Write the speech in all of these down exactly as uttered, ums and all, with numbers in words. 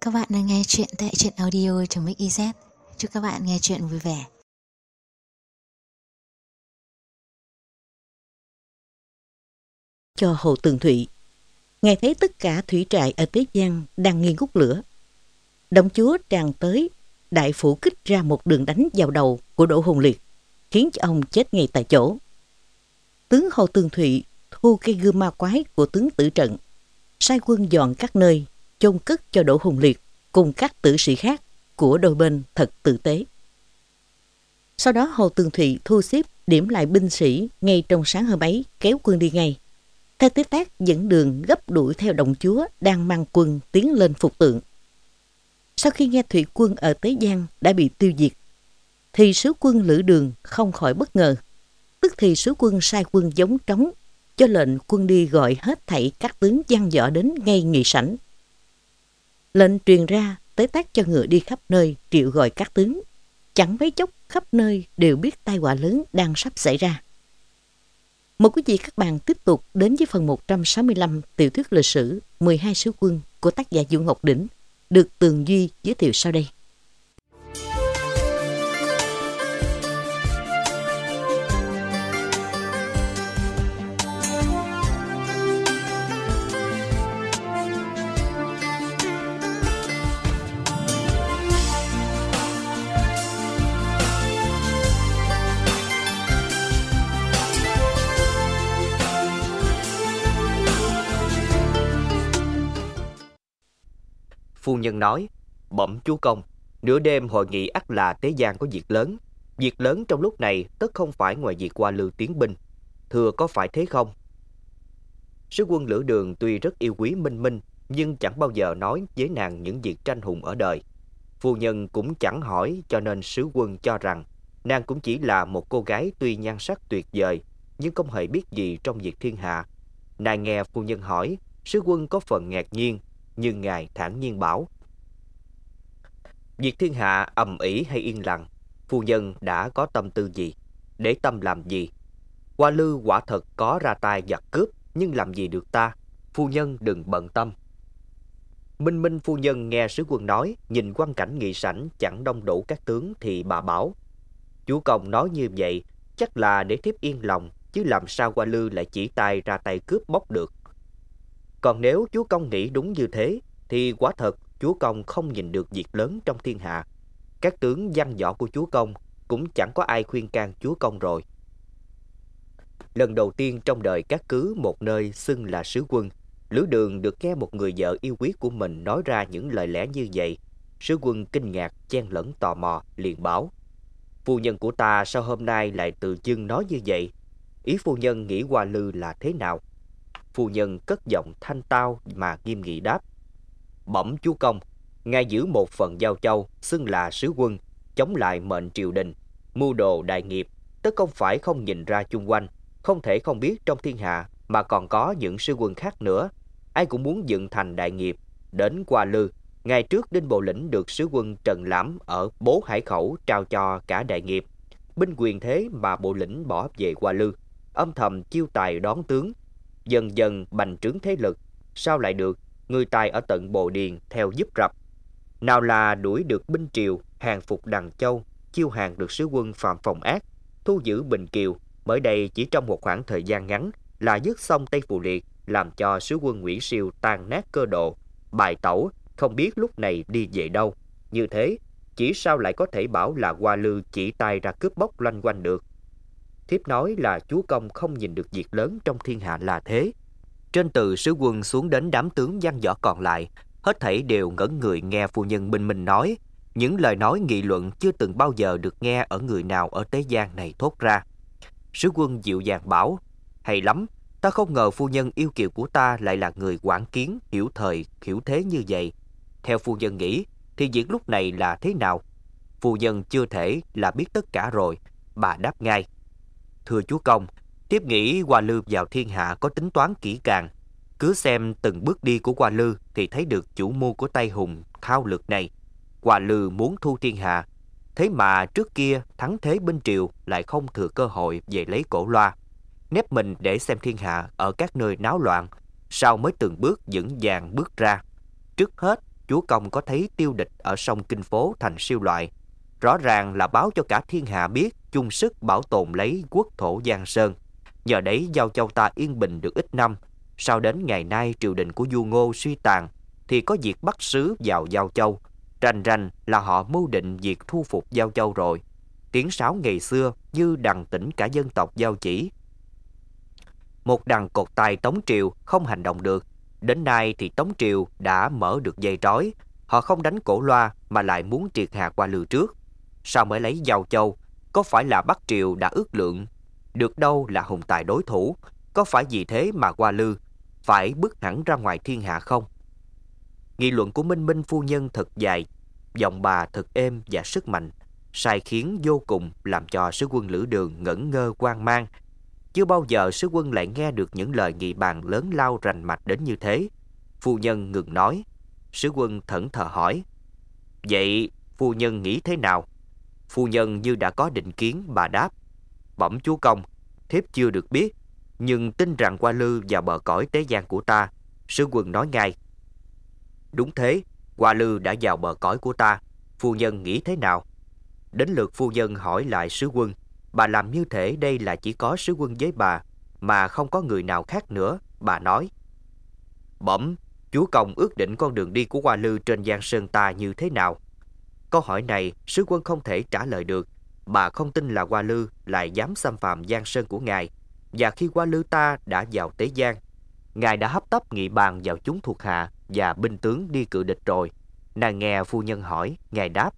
Các bạn đang nghe chuyện tại truyện audio.mixyz. Chúc các bạn nghe chuyện vui vẻ. Cho Hồ Tường Thụy, nghe thấy tất cả thủy trại ở Tế Giang đang nghi ngút lửa. Động chúa tràn tới, đại phủ kích ra một đường đánh vào đầu của Đỗ Hùng Liệt, khiến cho ông chết ngay tại chỗ. Tướng Hồ Tường Thụy thu cây gươm ma quái của tướng Tử Trận, sai quân dọn các nơi, chôn cất cho Đỗ Hùng Liệt cùng các tử sĩ khác của đôi bên thật tử tế. Sau đó Hồ Tường Thụy thu xếp điểm lại binh sĩ ngay trong sáng hôm ấy, kéo quân đi ngay. Theo Tế Tác dẫn đường gấp đuổi theo Động chúa đang mang quân tiến lên phục tượng. Sau khi nghe thủy quân ở Tế Giang đã bị tiêu diệt, thì sứ quân Lữ Đường không khỏi bất ngờ. Tức thì sứ quân sai quân giống trống, cho lệnh quân đi gọi hết thảy các tướng văn võ đến ngay nghị sảnh. Lệnh truyền ra, Tế Tác cho ngựa đi khắp nơi triệu gọi các tướng. Chẳng mấy chốc khắp nơi đều biết tai họa lớn đang sắp xảy ra. Mời quý vị các bạn tiếp tục đến với phần một trăm sáu mươi lăm tiểu thuyết lịch sử mười hai sứ quân của tác giả Vũ Ngọc Đỉnh, được Tường Duy giới thiệu sau đây. Phu nhân nói: bẩm chúa công, nửa đêm hội nghị ắt là Tế Giang có việc lớn. Việc lớn trong lúc này tất không phải ngoài việc Hoa Lư tiến binh. Thưa có phải thế không? Sứ quân Lữ Đường tuy rất yêu quý Minh Minh, nhưng chẳng bao giờ nói với nàng những việc tranh hùng ở đời. Phu nhân cũng chẳng hỏi, cho nên sứ quân cho rằng nàng cũng chỉ là một cô gái tuy nhan sắc tuyệt vời, nhưng không hề biết gì trong việc thiên hạ. Nàng nghe phu nhân hỏi, sứ quân có phần ngạc nhiên, nhưng ngài thản nhiên bảo: việc thiên hạ ầm ĩ hay yên lặng, phu nhân đã có tâm tư gì, để tâm làm gì? Hoa Lư quả thật có ra tay giặc cướp, nhưng làm gì được ta? Phu nhân đừng bận tâm. Minh Minh phu nhân nghe sứ quân nói, nhìn quang cảnh nghị sảnh chẳng đông đủ các tướng, thì bà bảo: chúa công nói như vậy chắc là để thiếp yên lòng, chứ làm sao Hoa Lư lại chỉ tay ra tay cướp bóc được. Còn nếu chúa công nghĩ đúng như thế, thì quả thật chúa công không nhìn được việc lớn trong thiên hạ. Các tướng văn võ của chúa công cũng chẳng có ai khuyên can chúa công rồi. Lần đầu tiên trong đời các cứ một nơi xưng là sứ quân, Lữ Đường được nghe một người vợ yêu quý của mình nói ra những lời lẽ như vậy. Sứ quân kinh ngạc chen lẫn tò mò, liền bảo: phu nhân của ta sao hôm nay lại tự dưng nói như vậy? Ý phu nhân nghĩ Hoa Lư là thế nào? Phu nhân cất giọng thanh tao mà nghiêm nghị đáp: bẩm chúa công, ngài giữ một phần giao châu, xưng là sứ quân, chống lại mệnh triều đình, mưu đồ đại nghiệp, tất không phải không nhìn ra chung quanh, không thể không biết trong thiên hạ mà còn có những sứ quân khác nữa. Ai cũng muốn dựng thành đại nghiệp. Đến Hoa Lư, ngày trước Đinh Bộ Lĩnh được sứ quân Trần Lãm ở Bố Hải Khẩu trao cho cả đại nghiệp. Binh quyền thế mà Bộ Lĩnh bỏ về Hoa Lư, âm thầm chiêu tài đón tướng, dần dần bành trướng thế lực. Sao lại được người tài ở tận Bồ Điền theo giúp rập? Nào là đuổi được binh triều, hàng phục Đằng Châu, chiêu hàng được sứ quân Phạm Phòng Ác, thu giữ Bình Kiều. Mới đây chỉ trong một khoảng thời gian ngắn là dứt xong Tây Phù Liệt, làm cho sứ quân Nguyễn Siêu tan nát cơ độ, bài tẩu, không biết lúc này đi về đâu. Như thế, chỉ sao lại có thể bảo là Hoa Lư chỉ tay ra cướp bóc loanh quanh được? Thiếp nói là chúa công không nhìn được việc lớn trong thiên hạ là thế. Trên từ sứ quân xuống đến đám tướng văn võ còn lại, hết thảy đều ngẩn người nghe phu nhân Minh Minh nói. Những lời nói nghị luận chưa từng bao giờ được nghe ở người nào ở Tế Giang này thốt ra. Sứ quân dịu dàng bảo: hay lắm, ta không ngờ phu nhân yêu kiều của ta lại là người quản kiến, hiểu thời, hiểu thế như vậy. Theo phu nhân nghĩ, thì việc lúc này là thế nào? Phu nhân chưa thể là biết tất cả rồi. Bà đáp ngay: thưa chúa công, thiếp nghĩ Hoa Lư vào thiên hạ có tính toán kỹ càng. Cứ xem từng bước đi của Hoa Lư thì thấy được chủ mưu của Tây Hùng thao lược này. Hoa Lư muốn thu thiên hạ, thế mà trước kia thắng thế bên triều lại không thừa cơ hội về lấy cổ loa, nép mình để xem thiên hạ ở các nơi náo loạn, sau mới từng bước vững vàng bước ra. Trước hết chúa công có thấy tiêu địch ở sông Kinh Phố thành siêu loại. Rõ ràng là báo cho cả thiên hạ biết chung sức bảo tồn lấy quốc thổ Giang Sơn. Nhờ đấy Giao Châu ta yên bình được ít năm. Sau đến ngày nay triều đình của vua Ngô suy tàn, thì có việc bắt sứ vào Giao Châu. Rành rành là họ mưu định việc thu phục Giao Châu rồi. Tiếng sáo ngày xưa như đằng tỉnh cả dân tộc Giao Chỉ. Một đằng cột tài Tống Triều không hành động được. Đến nay thì Tống Triều đã mở được dây trói. Họ không đánh Cổ Loa mà lại muốn triệt hạ Hoa Lư trước. Sao mới lấy Giao Châu? Có phải là Bắc Triều đã ước lượng được đâu là hùng tài đối thủ? Có phải vì thế mà Hoa Lư phải bước hẳn ra ngoài thiên hạ không? Nghị luận của Minh Minh phu nhân thật dài, giọng bà thật êm và sức mạnh, sai khiến vô cùng làm cho sứ quân Lữ Đường ngẩn ngơ hoang mang. Chưa bao giờ sứ quân lại nghe được những lời nghị bàn lớn lao rành mạch đến như thế. Phu nhân ngừng nói. Sứ quân thẫn thờ hỏi: Vậy phu nhân nghĩ thế nào? Phu nhân như đã có định kiến, bà đáp: Bẩm chúa công, thiếp chưa được biết, nhưng tin rằng Hoa Lư vào bờ cõi Tế Giang của ta. Sứ quân nói ngay: Đúng thế, Hoa Lư đã vào bờ cõi của ta. Phu nhân nghĩ thế nào? Đến lượt phu nhân hỏi lại sứ quân. Bà làm như thể đây là chỉ có sứ quân với bà, mà không có người nào khác nữa. Bà nói: Bẩm, chúa công ước định con đường đi của Hoa Lư trên Giang Sơn ta như thế nào? Câu hỏi này sứ quân không thể trả lời được. Bà không tin là Hoa Lư lại dám xâm phạm Giang Sơn của ngài. Và khi Hoa Lư ta đã vào Tế Giang, ngài đã hấp tấp nghị bàn vào chúng thuộc hạ và binh tướng đi cự địch rồi. Nàng nghe phu nhân hỏi, ngài đáp: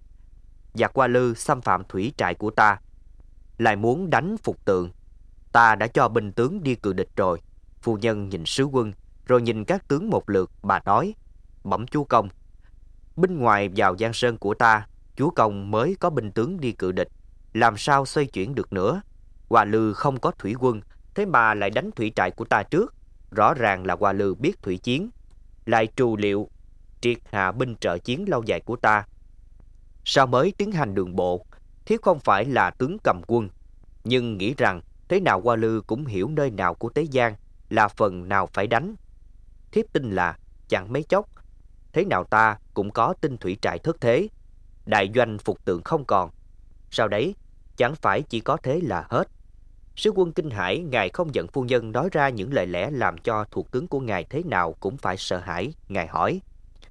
Giặc Hoa Lư xâm phạm thủy trại của ta, lại muốn đánh Phục Tượng. Ta đã cho binh tướng đi cự địch rồi. Phu nhân nhìn sứ quân, rồi nhìn các tướng một lượt. Bà nói: Bẩm chúa công, binh ngoài vào Giang Sơn của ta, chúa công mới có binh tướng đi cự địch, làm sao xoay chuyển được nữa? Hoa Lư không có thủy quân, thế mà lại đánh thủy trại của ta trước. Rõ ràng là Hoa Lư biết thủy chiến, lại trù liệu triệt hạ binh trợ chiến lâu dài của ta. Sao mới tiến hành đường bộ? Thiếp không phải là tướng cầm quân, nhưng nghĩ rằng thế nào Hoa Lư cũng hiểu nơi nào của Tế Giang là phần nào phải đánh. Thiếp tin là chẳng mấy chốc, thế nào ta cũng có tin thủy trại thất thế, đại doanh Phục Tượng không còn. Sau đấy chẳng phải chỉ có thế là hết. Sứ quân kinh hãi, ngài không giận phu nhân nói ra những lời lẽ làm cho thuộc tướng của ngài thế nào cũng phải sợ hãi. Ngài hỏi: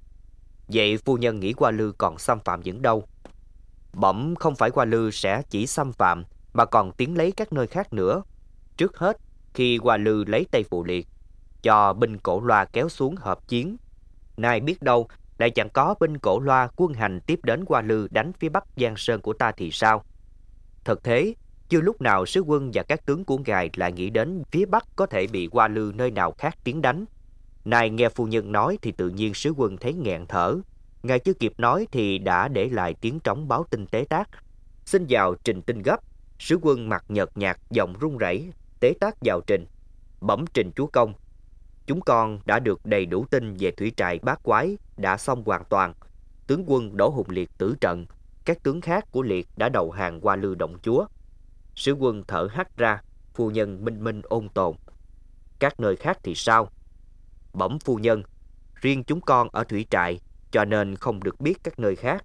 Vậy phu nhân nghĩ Hoa Lư còn xâm phạm những đâu? Bẩm, không phải Hoa Lư sẽ chỉ xâm phạm, mà còn tiến lấy các nơi khác nữa. Trước hết, khi Hoa Lư lấy Tây Phụ Liệt, cho binh Cổ Loa kéo xuống hợp chiến, nay biết đâu lại chẳng có binh Cổ Loa quân hành tiếp đến Hoa Lư đánh phía bắc Giang Sơn của ta thì sao? Thật thế, chưa lúc nào sứ quân và các tướng của ngài lại nghĩ đến phía bắc có thể bị Hoa Lư nơi nào khác tiến đánh. Nay nghe phu nhân nói thì tự nhiên sứ quân thấy nghẹn thở. Ngài chưa kịp nói thì đã để lại tiếng trống báo tin Tế Tác: Xin vào trình tin gấp. Sứ quân mặt nhợt nhạt, giọng run rẩy. Tế Tác vào trình: Bẩm trình chúa công, chúng con đã được đầy đủ tin về thủy trại Bát Quái đã xong hoàn toàn. Tướng quân Đỗ Hùng Liệt tử trận, các tướng khác của Liệt đã đầu hàng Hoa Lư động chúa. Sứ quân thở hắt ra. Phu nhân minh minh ôn tồn: Các nơi khác thì sao? Bẩm phu nhân, riêng chúng con ở thủy trại, cho nên không được biết các nơi khác.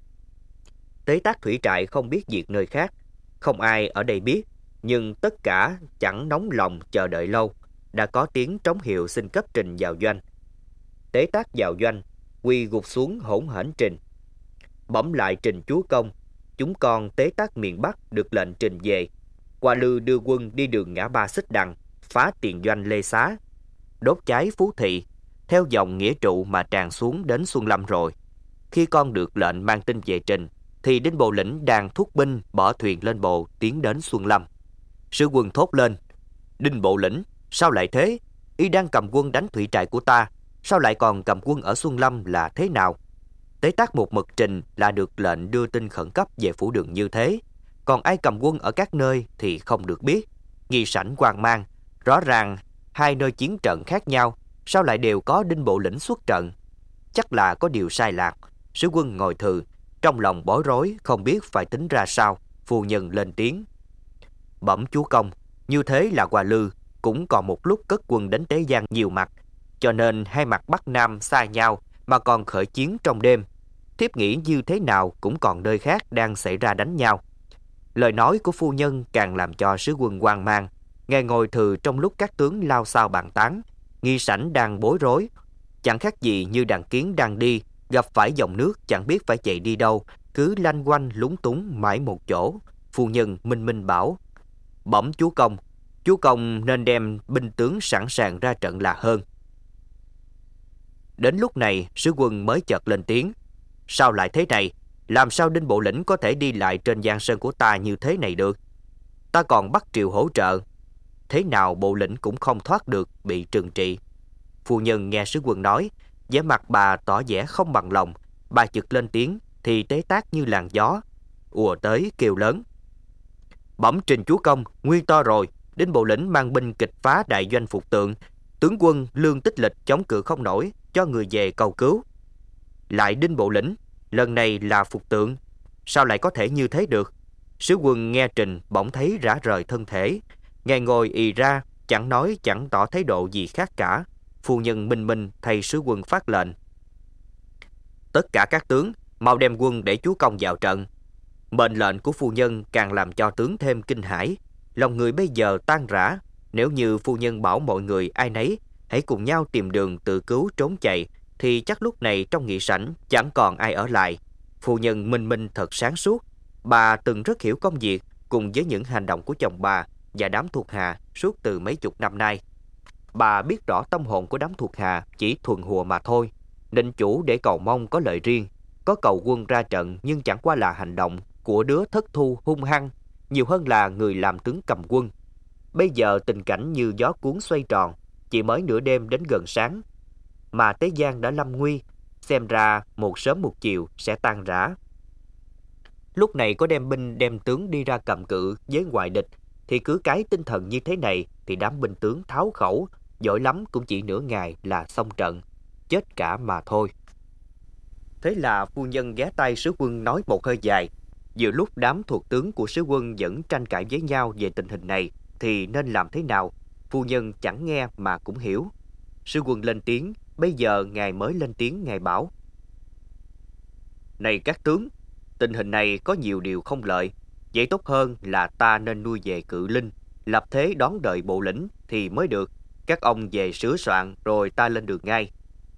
Tế Tác thủy trại không biết việc nơi khác, không ai ở đây biết, nhưng tất cả chẳng nóng lòng chờ đợi lâu, đã có tiếng trống hiệu xin cấp trình vào doanh. Tế Tác vào doanh, quỳ gục xuống hỗn hển trình: Bẩm lại trình chúa công, chúng con Tế Tác miền Bắc được lệnh trình về. Hoa Lư đưa quân đi đường ngã ba Xích Đằng, phá tiền doanh Lê Xá, đốt cháy Phú Thị, theo dòng nghĩa trụ mà tràn xuống đến Xuân Lâm rồi. Khi con được lệnh mang tin về trình, thì Đinh Bộ Lĩnh đang thúc binh bỏ thuyền lên bồ tiến đến Xuân Lâm. Sứ quân thốt lên: Đinh Bộ Lĩnh, sao lại thế? Y đang cầm quân đánh thủy trại của ta, sao lại còn cầm quân ở Xuân Lâm là thế nào? Tế Tác một mực trình là được lệnh đưa tin khẩn cấp về phủ đường như thế, còn ai cầm quân ở các nơi thì không được biết. Nghi sảnh hoang mang, rõ ràng hai nơi chiến trận khác nhau, sao lại đều có Đinh Bộ Lĩnh xuất trận? Chắc là có điều sai lạc. Sứ quân ngồi thừ, trong lòng bối rối không biết phải tính ra sao. Phu nhân lên tiếng: Bẩm chúa công, như thế là Hoa Lư cũng còn một lúc cất quân đến Tế Giang nhiều mặt, cho nên hai mặt Bắc Nam xa nhau mà còn khởi chiến trong đêm. Thiếp nghĩ như thế nào cũng còn nơi khác đang xảy ra đánh nhau. Lời nói của phu nhân càng làm cho sứ quân hoang mang. Ngài ngồi thừ trong lúc các tướng lao xao bàn tán, nghi sảnh đang bối rối, chẳng khác gì như đàn kiến đang đi, gặp phải dòng nước chẳng biết phải chạy đi đâu, cứ lanh quanh lúng túng mãi một chỗ. Phu nhân minh minh bảo: Bẩm chúa công, chúa công nên đem binh tướng sẵn sàng ra trận là hơn. Đến lúc này, sứ quân mới chợt lên tiếng: Sao lại thế này? Làm sao Đinh Bộ Lĩnh có thể đi lại trên giang sơn của ta như thế này được? Ta còn bắt triều hỗ trợ, thế nào Bộ Lĩnh cũng không thoát được bị trừng trị. Phu nhân nghe sứ quân nói, vẻ mặt bà tỏ vẻ không bằng lòng. Bà chực lên tiếng thì tế tác như làn gió ùa tới kêu lớn: Bẩm trình chúa công, nguy to rồi. Đinh Bộ Lĩnh mang binh kịch phá đại doanh Phục Tượng, tướng quân Lương Tích Lịch chống cự không nổi, cho người về cầu cứu. Lại Đinh Bộ Lĩnh, lần này là Phục Tượng, sao lại có thể như thế được? Sứ quân nghe trình bỗng thấy rã rời thân thể. Ngài ngồi ì ra, chẳng nói chẳng tỏ thái độ gì khác cả. Phu nhân minh minh thay sứ quân phát lệnh: Tất cả các tướng mau đem quân để chúa công vào trận. Mệnh lệnh của phu nhân càng làm cho tướng thêm kinh hãi. Lòng người bây giờ tan rã. Nếu như phu nhân bảo mọi người ai nấy hãy cùng nhau tìm đường tự cứu trốn chạy, thì chắc lúc này trong nghị sảnh chẳng còn ai ở lại. Phu nhân minh minh thật sáng suốt. Bà từng rất hiểu công việc cùng với những hành động của chồng bà và đám thuộc hạ suốt từ mấy chục năm nay. Bà biết rõ tâm hồn của đám thuộc hạ chỉ thuần hùa mà thôi. Định chủ để cầu mong có lợi riêng, có cầu quân ra trận, nhưng chẳng qua là hành động của đứa thất thu hung hăng, nhiều hơn là người làm tướng cầm quân. Bây giờ tình cảnh như gió cuốn xoay tròn, chỉ mới nửa đêm đến gần sáng mà Tế Giang đã lâm nguy, xem ra một sớm một chiều sẽ tan rã. Lúc này có đem binh đem tướng đi ra cầm cự với ngoại địch, thì cứ cái tinh thần như thế này thì đám binh tướng tháo khẩu, giỏi lắm cũng chỉ nửa ngày là xong trận, chết cả mà thôi. Thế là phu nhân ghé tay sứ quân nói một hơi dài. Giữa lúc đám thuộc tướng của sứ quân vẫn tranh cãi với nhau về tình hình này thì nên làm thế nào, phu nhân chẳng nghe mà cũng hiểu. Sứ quân lên tiếng, bây giờ ngài mới lên tiếng. Ngài bảo: Này các tướng, tình hình này có nhiều điều không lợi. Vậy tốt hơn là ta nên nuôi về Cự Linh, lập thế đón đợi Bộ Lĩnh thì mới được. Các ông về sửa soạn rồi ta lên đường ngay.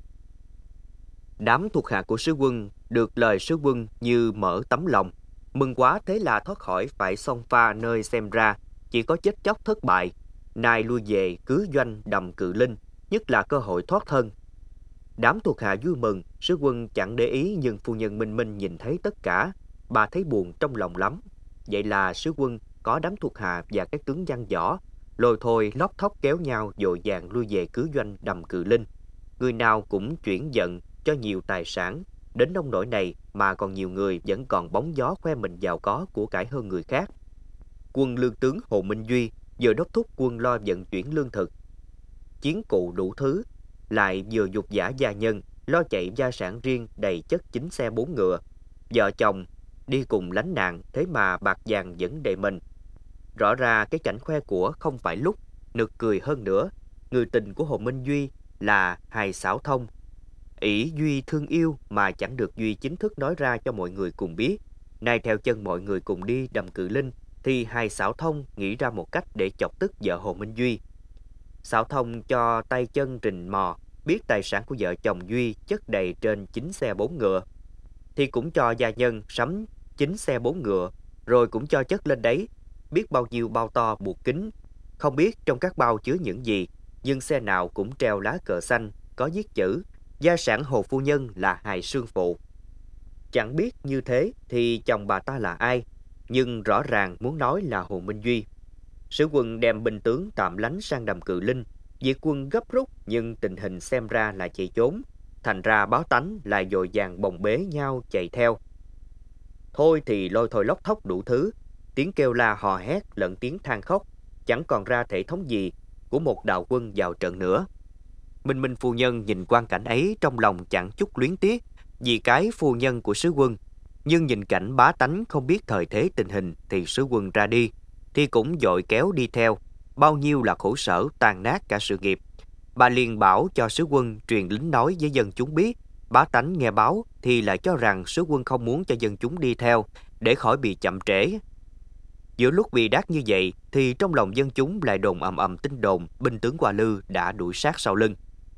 Đám thuộc hạ của sứ quân được lời sứ quân như mở tấm lòng, mừng quá, thế là thoát khỏi phải xông pha nơi xem ra chỉ có chết chóc thất bại. Nay lui về cứ doanh đầm Cự Linh, nhất là cơ hội thoát thân. Đám thuộc hạ vui mừng, sứ quân chẳng để ý, nhưng phu nhân minh minh nhìn thấy tất cả. Bà thấy buồn trong lòng lắm. Vậy là sứ quân có đám thuộc hạ và các tướng văn võ lôi thôi lóc thóc kéo nhau vội vàng lui về cứ doanh đầm Cự Linh. Người nào cũng chuyển giận cho nhiều tài sản, đến nông nỗi này mà còn nhiều người vẫn còn bóng gió khoe mình giàu có của cải hơn người khác. Quân lương tướng Hồ Minh Duy vừa đốc thúc quân lo vận chuyển lương thực, chiến cụ đủ thứ, lại vừa dục giả gia nhân lo chạy gia sản riêng đầy chất chín xe bốn ngựa. Vợ chồng đi cùng lánh nạn, thế mà bạc vàng vẫn đệ mình. Rõ ra cái cảnh khoe của không phải lúc, nực cười hơn nữa. Người tình của Hồ Minh Duy là Hài Xảo Thông. ỷ Duy thương yêu mà chẳng được Duy chính thức nói ra cho mọi người cùng biết. Nay theo chân mọi người cùng đi đầm Cự Linh, thì Hài Xảo Thông nghĩ ra một cách để chọc tức vợ Hồ Minh Duy. Xảo Thông cho tay chân rình mò, biết tài sản của vợ chồng Duy chất đầy trên chín xe bốn ngựa, thì cũng cho gia nhân sắm chín xe bốn ngựa, rồi cũng cho chất lên đấy, biết bao nhiêu bao to buộc kín. Không biết trong các bao chứa những gì, nhưng xe nào cũng treo lá cờ xanh, có viết chữ gia sản Hồ phu nhân là Hài Sương Phụ. Chẳng biết như thế thì chồng bà ta là ai, nhưng rõ ràng muốn nói là Hồ Minh Duy. Sứ quân đem binh tướng tạm lánh sang đầm Cự Linh. Việc quân gấp rút, nhưng tình hình xem ra là chạy trốn. Thành ra báo tánh lại vội vàng bồng bế nhau chạy theo. Thôi thì lôi thôi lóc thóc đủ thứ, tiếng kêu la hò hét lẫn tiếng than khóc, chẳng còn ra thể thống gì của một đạo quân vào trận nữa. Minh Minh phu nhân nhìn quang cảnh ấy trong lòng chẳng chút luyến tiếc vì cái phu nhân của sứ quân, nhưng nhìn cảnh bá tánh không biết thời thế tình hình thì sứ quân ra đi thì cũng vội kéo đi theo, bao nhiêu là khổ sở tan nát cả sự nghiệp. Bà liền bảo cho sứ quân truyền lính nói với dân chúng biết Bá tánh nghe báo thì lại cho rằng sứ quân không muốn cho dân chúng đi theo để khỏi bị chậm trễ. Giữa lúc bị đát như vậy thì trong lòng dân chúng lại đồn ầm ầm tin đồn binh tướng Hoa Lư đã đuổi sát sau lưng.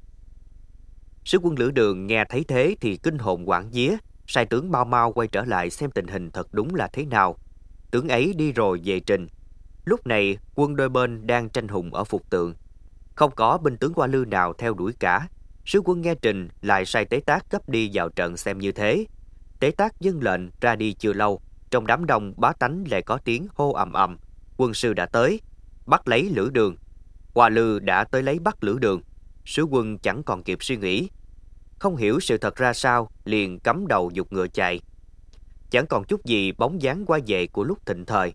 Sứ quân Lữ Đường nghe thấy thế thì kinh hồn hoảng vía, sai tướng mau mau quay trở lại xem tình hình thật đúng là thế nào. Tướng ấy đi rồi về trình. Lúc này quân đôi bên đang tranh hùng ở Phục Tượng, không có binh tướng Hoa Lư nào theo đuổi cả. Sứ quân nghe trình lại sai Tế Tác gấp đi vào trận xem như thế. Tế Tác dâng lệnh ra đi chưa lâu, trong đám đông bá tánh lại có tiếng hô ầm ầm. Quân sư đã tới, bắt lấy Lữ Đường. Hoa Lư đã tới lấy bắt Lữ Đường. Sứ quân chẳng còn kịp suy nghĩ, không hiểu sự thật ra sao, liền cắm đầu giục ngựa chạy. Chẳng còn chút gì bóng dáng qua về của lúc thịnh thời.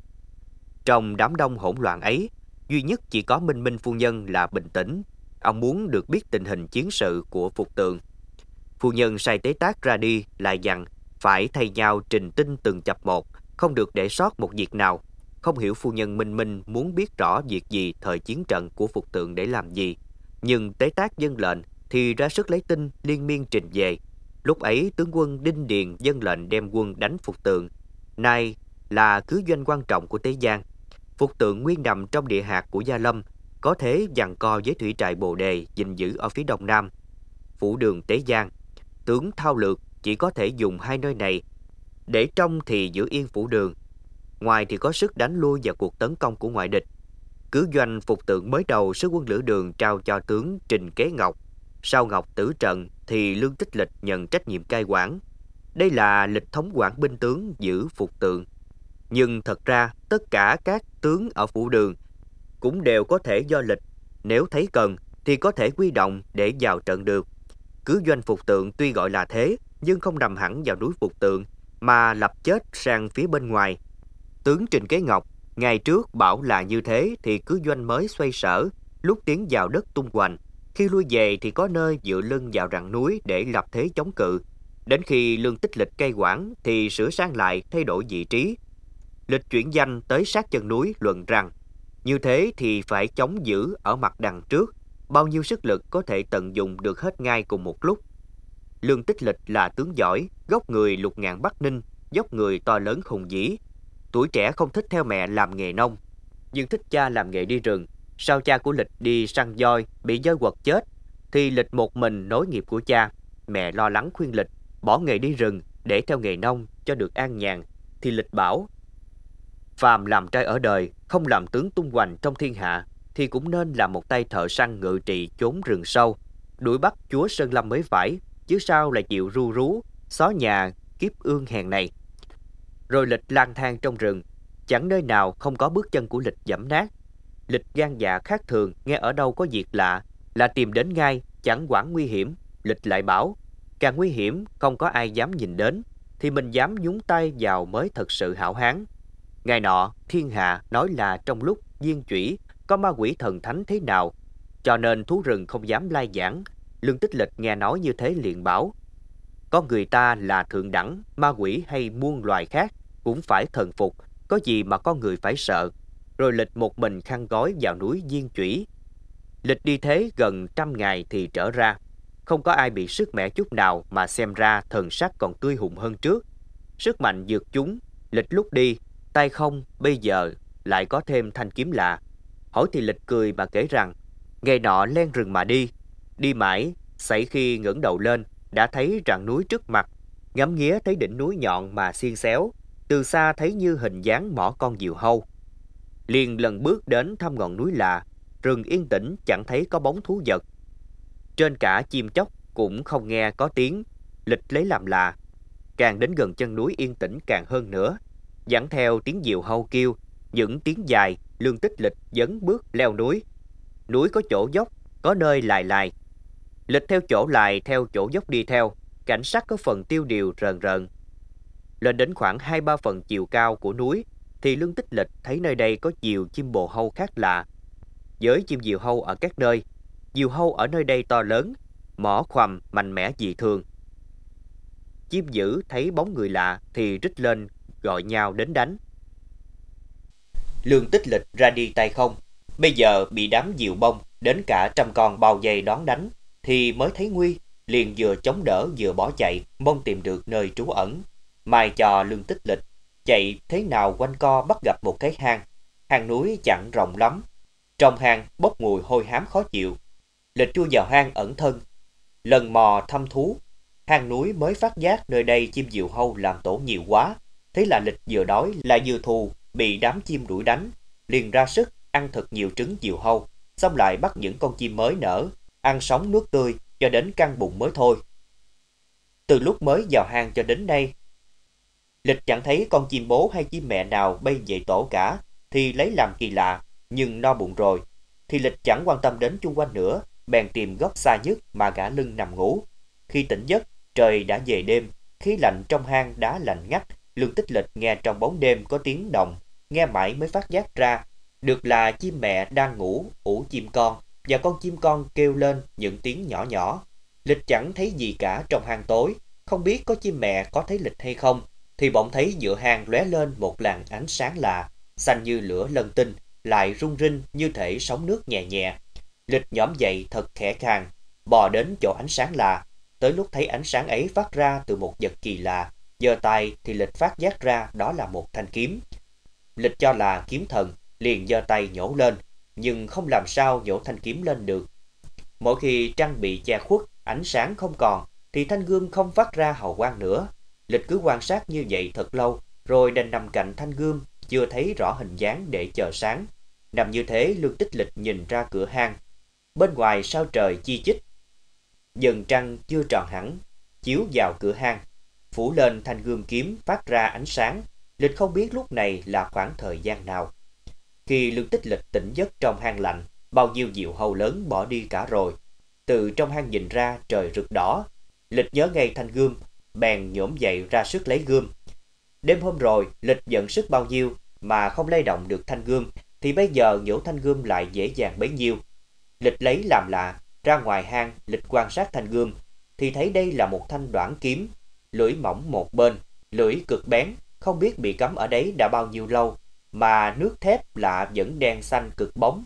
Trong đám đông hỗn loạn ấy, duy nhất chỉ có Minh Minh phu nhân là bình tĩnh. Ông muốn được biết tình hình chiến sự của Phục Tượng. Phu nhân sai Tế Tác ra đi, lại dặn phải thay nhau trình tin từng chập một, không được để sót một việc nào. Không hiểu phu nhân Minh Minh muốn biết rõ việc gì thời chiến trận của Phục Tượng để làm gì. Nhưng Tế Tác dâng lệnh thì ra sức lấy tin liên miên trình về. Lúc ấy tướng quân Đinh Điền dâng lệnh đem quân đánh Phục Tượng, nay là cứ doanh quan trọng của Tế Giang. Phục Tượng nguyên nằm trong địa hạt của Gia Lâm, có thế giằng co với thủy trại Bồ Đề gìn giữ ở phía đông nam. Phủ Đường Tế Giang, tướng thao lược chỉ có thể dùng hai nơi này. Để trong thì giữ yên Phủ Đường, ngoài thì có sức đánh lui vào cuộc tấn công của ngoại địch. Cứ doanh Phục Tượng mới đầu, sứ quân Lữ Đường trao cho tướng Trình Kế Ngọc. Sau Ngọc tử trận thì Lương Tích Lịch nhận trách nhiệm cai quản. Đây là lịch thống quản binh tướng giữ Phục Tượng. Nhưng thật ra tất cả các tướng ở Phủ Đường cũng đều có thể do lịch, nếu thấy cần thì có thể quy động để vào trận được. Cứ doanh Phục Tượng tuy gọi là thế, nhưng không nằm hẳn vào núi Phục Tượng, mà lập chết sang phía bên ngoài. Tướng Trình Kế Ngọc ngày trước bảo là như thế thì cứ doanh mới xoay sở, lúc tiến vào đất tung hoành. Khi lui về thì có nơi dựa lưng vào rặng núi để lập thế chống cự. Đến khi Lương Tích Lịch cai quản thì sửa sang lại, thay đổi vị trí. Lịch chuyển danh tới sát chân núi, luận rằng như thế thì phải chống giữ ở mặt đằng trước, bao nhiêu sức lực có thể tận dụng được hết ngay cùng một lúc. Lương Tích Lịch là tướng giỏi, gốc người Lục Ngạn Bắc Ninh, dốc người to lớn hùng vĩ. Tuổi trẻ không thích theo mẹ làm nghề nông, nhưng thích cha làm nghề đi rừng. Sau cha của Lịch đi săn voi, bị voi quật chết, thì Lịch một mình nối nghiệp của cha. Mẹ lo lắng khuyên Lịch bỏ nghề đi rừng để theo nghề nông cho được an nhàn, thì Lịch bảo: phàm làm trai ở đời, không làm tướng tung hoành trong thiên hạ, thì cũng nên làm một tay thợ săn ngự trị chốn rừng sâu, đuổi bắt chúa Sơn Lâm mới phải, chứ sao lại chịu ru rú, xó nhà, kiếp ương hèn này. Rồi Lịch lang thang trong rừng, chẳng nơi nào không có bước chân của Lịch dẫm nát. Lịch gan dạ khác thường, nghe ở đâu có việc lạ là tìm đến ngay, chẳng quản nguy hiểm. Lịch lại bảo, càng nguy hiểm không có ai dám nhìn đến, thì mình dám nhúng tay vào mới thật sự hảo hán. Ngày nọ thiên hạ nói là trong lúc diên chủy có ma quỷ thần thánh thế nào, cho nên thú rừng không dám lai giảng. Lương Tích Lịch nghe nói như thế liền bảo, con người ta là thượng đẳng, ma quỷ hay muôn loài khác cũng phải thần phục, có gì mà con người phải sợ. Rồi Lịch một mình khăn gói vào núi diên chủy. Lịch đi thế gần trăm ngày thì trở ra, không có ai bị sức mẻ chút nào, mà xem ra thần sắc còn tươi hùng hơn trước. Sức mạnh vượt chúng. Lịch lúc đi tay không, bây giờ lại có thêm thanh kiếm lạ. Hỏi thì Lịch cười mà kể rằng, ngày nọ len rừng mà đi, đi mãi, xảy khi ngẩng đầu lên đã thấy rặng núi trước mặt, ngắm nghía thấy đỉnh núi nhọn mà xiên xéo, từ xa thấy như hình dáng mỏ con diều hâu. Liền lần bước đến thăm ngọn núi lạ, rừng yên tĩnh chẳng thấy có bóng thú vật, trên cả chim chóc cũng không nghe có tiếng. Lịch lấy làm lạ, càng đến gần chân núi yên tĩnh càng hơn nữa, dẫn theo tiếng diều hâu kêu, những tiếng dài. Lương Tích Lịch dấn bước leo núi. Núi có chỗ dốc, có nơi lài lài. Lịch theo chỗ lài, theo chỗ dốc đi theo, cảnh sắc có phần tiêu điều rờn rợn. Lên đến khoảng hai ba phần chiều cao của núi thì Lương Tích Lịch thấy nơi đây có nhiều chim bồ hâu khác lạ. Với chim diều hâu ở các nơi, diều hâu ở nơi đây to lớn, mỏ khoằm mạnh mẽ dị thường. Chim dữ thấy bóng người lạ thì rít lên gọi nhau đến đánh. Lương Tích Lịch ra đi tay không, bây giờ bị đám diều bông đến cả trăm con bao vây đón đánh, thì mới thấy nguy. liền vừa chống đỡ vừa bỏ chạy, mong tìm được nơi trú ẩn. Mai cho Lương Tích Lịch chạy thế nào quanh co bắt gặp một cái hang. Hang núi chẳng rộng lắm, trong hang bốc mùi hôi hám khó chịu. Lịch chui vào hang ẩn thân, lần mò thăm thú. Hang núi mới phát giác nơi đây chim diều hâu làm tổ nhiều quá. Thế là Lịch vừa đói lại vừa thù, bị đám chim đuổi đánh, liền ra sức ăn thật nhiều trứng diều hâu, xong lại bắt những con chim mới nở, ăn sống nuốt tươi cho đến căng bụng mới thôi. Từ lúc mới vào hang cho đến nay, Lịch chẳng thấy con chim bố hay chim mẹ nào bay về tổ cả, thì lấy làm kỳ lạ. Nhưng no bụng rồi thì Lịch chẳng quan tâm đến chung quanh nữa, bèn tìm góc xa nhất mà gã lưng nằm ngủ. Khi tỉnh giấc, trời đã về đêm, khí lạnh trong hang đá lạnh ngắt. Lương Tích Lịch nghe trong bóng đêm có tiếng động, nghe mãi mới phát giác ra được là chim mẹ đang ngủ ủ chim con, và con chim con kêu lên những tiếng nhỏ nhỏ. Lịch chẳng thấy gì cả trong hang tối, không biết có chim mẹ có thấy Lịch hay không, thì bỗng thấy giữa hang lóe lên một làn ánh sáng lạ, xanh như lửa lân tinh, lại rung rinh như thể sóng nước nhẹ nhẹ. Lịch nhõm dậy thật khẽ khàng, bò đến chỗ ánh sáng lạ. Tới lúc thấy ánh sáng ấy phát ra từ một vật kỳ lạ, giơ tay thì Lịch phát giác ra đó là một thanh kiếm. Lịch cho là kiếm thần, liền giơ tay nhổ lên, nhưng không làm sao nhổ thanh kiếm lên được. Mỗi khi trăng bị che khuất, ánh sáng không còn, thì thanh gươm không phát ra hào quang nữa. Lịch cứ quan sát như vậy thật lâu, rồi đành nằm cạnh thanh gươm, chưa thấy rõ hình dáng để chờ sáng. Nằm như thế, Lương Tích Lịch nhìn ra cửa hang. Bên ngoài sao trời chi chít, dần trăng chưa tròn hẳn, chiếu vào cửa hang, phủ lên thanh gươm kiếm phát ra ánh sáng. Lịch không biết lúc này là khoảng thời gian nào. Khi Lương Tích Lịch tỉnh giấc trong hang lạnh, bao nhiêu diều hâu lớn bỏ đi cả rồi. Từ trong hang nhìn ra trời rực đỏ. Lịch nhớ ngay thanh gươm, bèn nhổm dậy ra sức lấy gươm. Đêm hôm rồi, Lịch giận sức bao nhiêu mà không lay động được thanh gươm, thì bây giờ nhổ thanh gươm lại dễ dàng bấy nhiêu. Lịch lấy làm lạ, ra ngoài hang, Lịch quan sát thanh gươm, thì thấy đây là một thanh đoản kiếm, lưỡi mỏng một bên, lưỡi cực bén, không biết bị cắm ở đấy đã bao nhiêu lâu, mà nước thép lạ vẫn đen xanh cực bóng.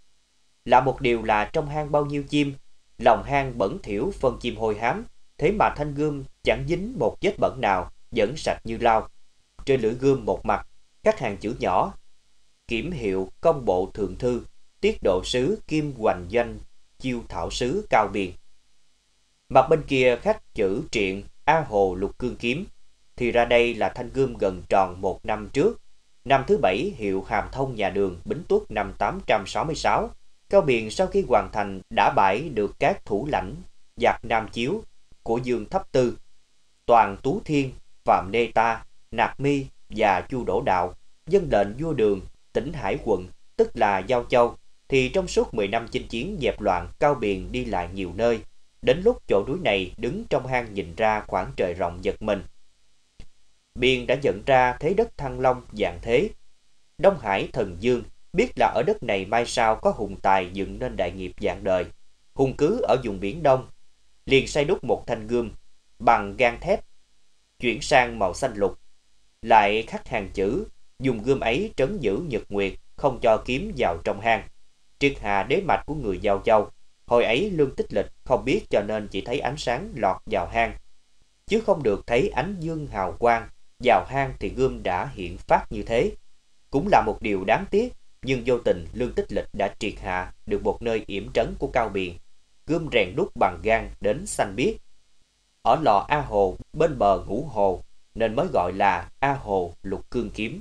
Lạ một điều là trong hang bao nhiêu chim, lòng hang bẩn thỉu phân chim hôi hám, thế mà thanh gươm chẳng dính một vết bẩn nào, vẫn sạch như lau. Trên lưỡi gươm một mặt các hàng chữ nhỏ: Kiểm hiệu công bộ thượng thư, tiết độ sứ kim hoành doanh, chiêu thảo sứ cao biền. Mặt bên kia khắc chữ triện A Hồ Lục Cương Kiếm, thì ra đây là thanh gươm gần tròn một năm trước. Năm thứ bảy hiệu Hàm Thông nhà Đường, Bính Tuất năm tám trăm sáu mươi sáu. Cao Biền sau khi hoàn thành đã bãi được các thủ lãnh giặc Nam Chiếu của Dương Thấp Tư, Toàn Tú Thiên, Phạm Nê Ta, Nạc Mi và Chu Đỗ Đạo dâng lệnh vua Đường tỉnh Hải quận, tức là Giao Châu. Thì trong suốt mười năm chinh chiến dẹp loạn, Cao Biền đi lại nhiều nơi. Đến lúc chỗ núi này đứng trong hang nhìn ra khoảng trời rộng giật mình. Biền đã nhận ra thế đất Thăng Long dạng thế, Đông Hải thần dương, biết là ở đất này mai sau có hùng tài dựng nên đại nghiệp dạng đời. Hùng cứ ở vùng biển Đông, liền xây đúc một thanh gươm bằng gan thép, chuyển sang màu xanh lục, lại khắc hàng chữ, dùng gươm ấy trấn giữ nhật nguyệt, không cho kiếm vào trong hang, triệt hạ đế mạch của người Giao Châu. Hồi ấy Lương Tích Lịch không biết, cho nên chỉ thấy ánh sáng lọt vào hang, chứ không được thấy ánh dương hào quang. Vào hang thì gươm đã hiện phát như thế, cũng là một điều đáng tiếc. Nhưng vô tình Lương Tích Lịch đã triệt hạ được một nơi yểm trấn của Cao Biền. Gươm rèn đúc bằng gan đến xanh biếc, ở lò A Hồ bên bờ Ngũ Hồ, nên mới gọi là A Hồ Lục Cương Kiếm.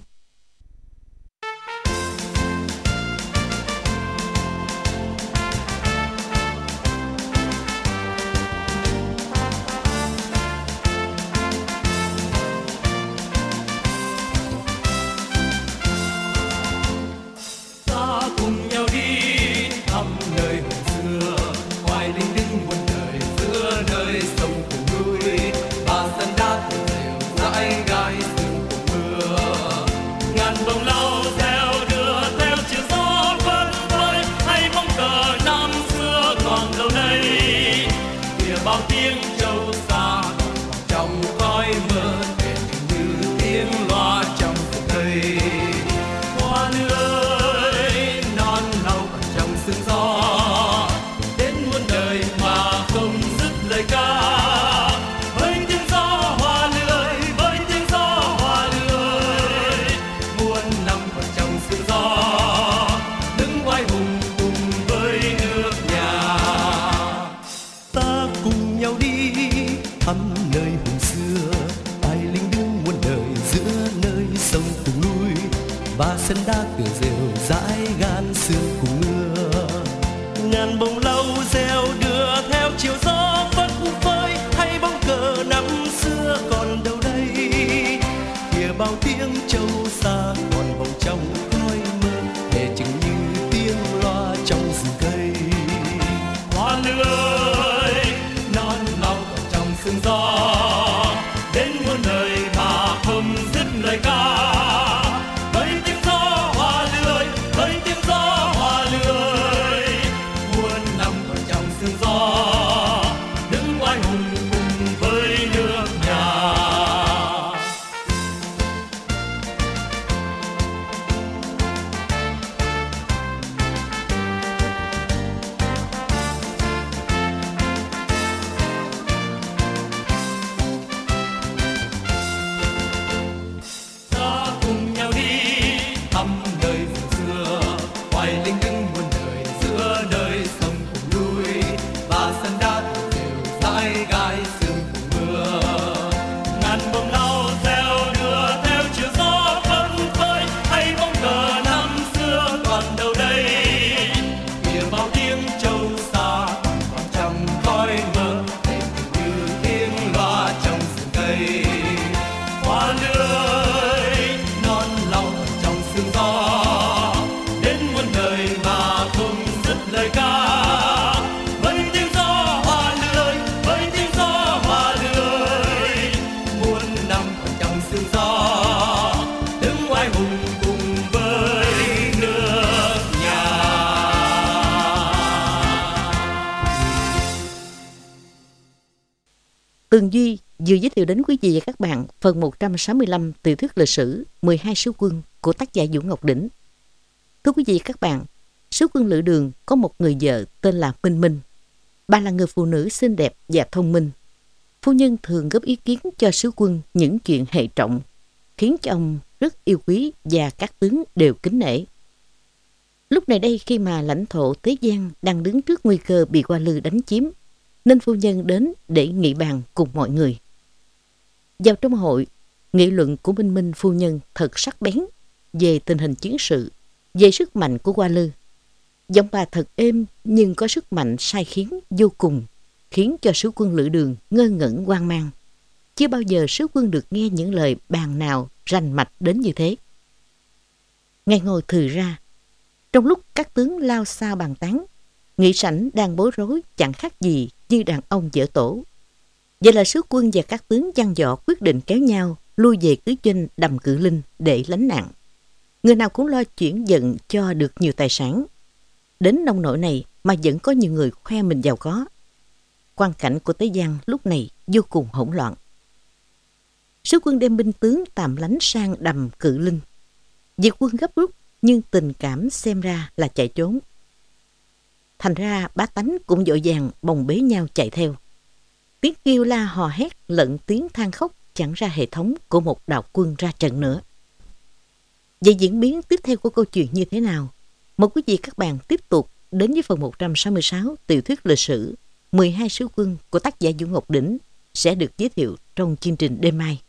sân đá tựa rêu dãi gan sương cùng mưa. Ngàn bông lau reo đưa theo chiều gió phất phới, hay bóng cờ năm xưa còn đâu đây. Kìa bao tiếng châu xa còn vòng trong khói mơ, để chừng như tiếng loa trong rừng cây. Hoa lươi non lòng trong sương gió, đến muôn đời mà không dứt lời ca. Với tiếng gió hoa lươi, với tiếng gió hoa lươi, muôn năm còn trong sương gió, đứng oai hùng cùng với nước nhà. Ta cùng nhau đi thăm nơi vùng xưa, hoài linh đứng muôn đời giữa nơi sông cùng núi, và sân đá đều dãi gai sương cùng mưa. Ngàn bông lau reo đưa theo chiều gió phất phới, hay bóng cờ năm xưa còn đâu đây. Kìa bao tiếng châu xa còn trong khói mơ, để như tiếng loa trong rừng cây. Hoa lươi non lòng trong sương gió, đến muôn đời mà không dứt lời ca. Với tiếng gió hoa lươi, với tiếng gió hoa lươi, muôn năm còn trong sương gió, đứng oai hùng cùng với nước nhà. Tường Duy vừa giới thiệu đến quý vị và các bạn phần một trăm sáu mươi lăm tiểu thuyết lịch sử mười hai sứ quân của tác giả Vũ Ngọc Đỉnh. Thưa quý vị và các bạn, sứ quân Lữ Đường có một người vợ tên là Minh Minh. Bà là người phụ nữ xinh đẹp và thông minh. Phu nhân thường góp ý kiến cho sứ quân những chuyện hệ trọng, khiến cho ông rất yêu quý và các tướng đều kính nể. Lúc này đây, khi mà lãnh thổ Tế Giang đang đứng trước nguy cơ bị Hoa Lư đánh chiếm, nên phu nhân đến để nghị bàn cùng mọi người. Vào trong hội, nghị luận của Minh Minh phu nhân thật sắc bén về tình hình chiến sự, về sức mạnh của Hoa Lư. Giọng bà thật êm nhưng có sức mạnh sai khiến vô cùng, khiến cho sứ quân Lữ Đường ngơ ngẩn hoang mang. Chưa bao giờ sứ quân được nghe những lời bàn nào rành mạch đến như thế. Ngay ngồi thừ ra, trong lúc các tướng lao xao bàn tán, nghị sảnh đang bối rối chẳng khác gì như đàn ông dở tổ. Vậy là sứ quân và các tướng dăn dò quyết định kéo nhau lui về cứ doanh Đầm Cự Linh để lánh nạn. Người nào cũng lo chuyển vận cho được nhiều tài sản. Đến nông nỗi này mà vẫn có nhiều người khoe mình giàu có. Quan cảnh của Tế Giang lúc này vô cùng hỗn loạn. Sứ quân đem binh tướng tạm lánh sang Đầm Cự Linh. Việc quân gấp rút nhưng tình cảm xem ra là chạy trốn. Thành ra bá tánh cũng vội vàng bồng bế nhau chạy theo. Tiếng kêu la hò hét lẫn tiếng than khóc chẳng ra hệ thống của một đạo quân ra trận nữa. Vậy diễn biến tiếp theo của câu chuyện như thế nào? Mời quý vị các bạn tiếp tục đến với phần một trăm sáu mươi sáu tiểu thuyết lịch sử mười hai sứ quân của tác giả Vũ Ngọc Đỉnh sẽ được giới thiệu trong chương trình đêm mai.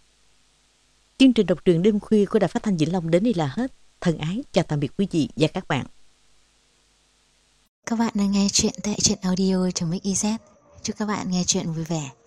Chương trình đọc truyện đêm khuya của Đài Phát thanh Vĩnh Long đến đây là hết. Thân ái chào tạm biệt quý vị và các bạn. Các bạn đang nghe chuyện tại truyện audio chấm ích z. Chúc các bạn nghe chuyện vui vẻ.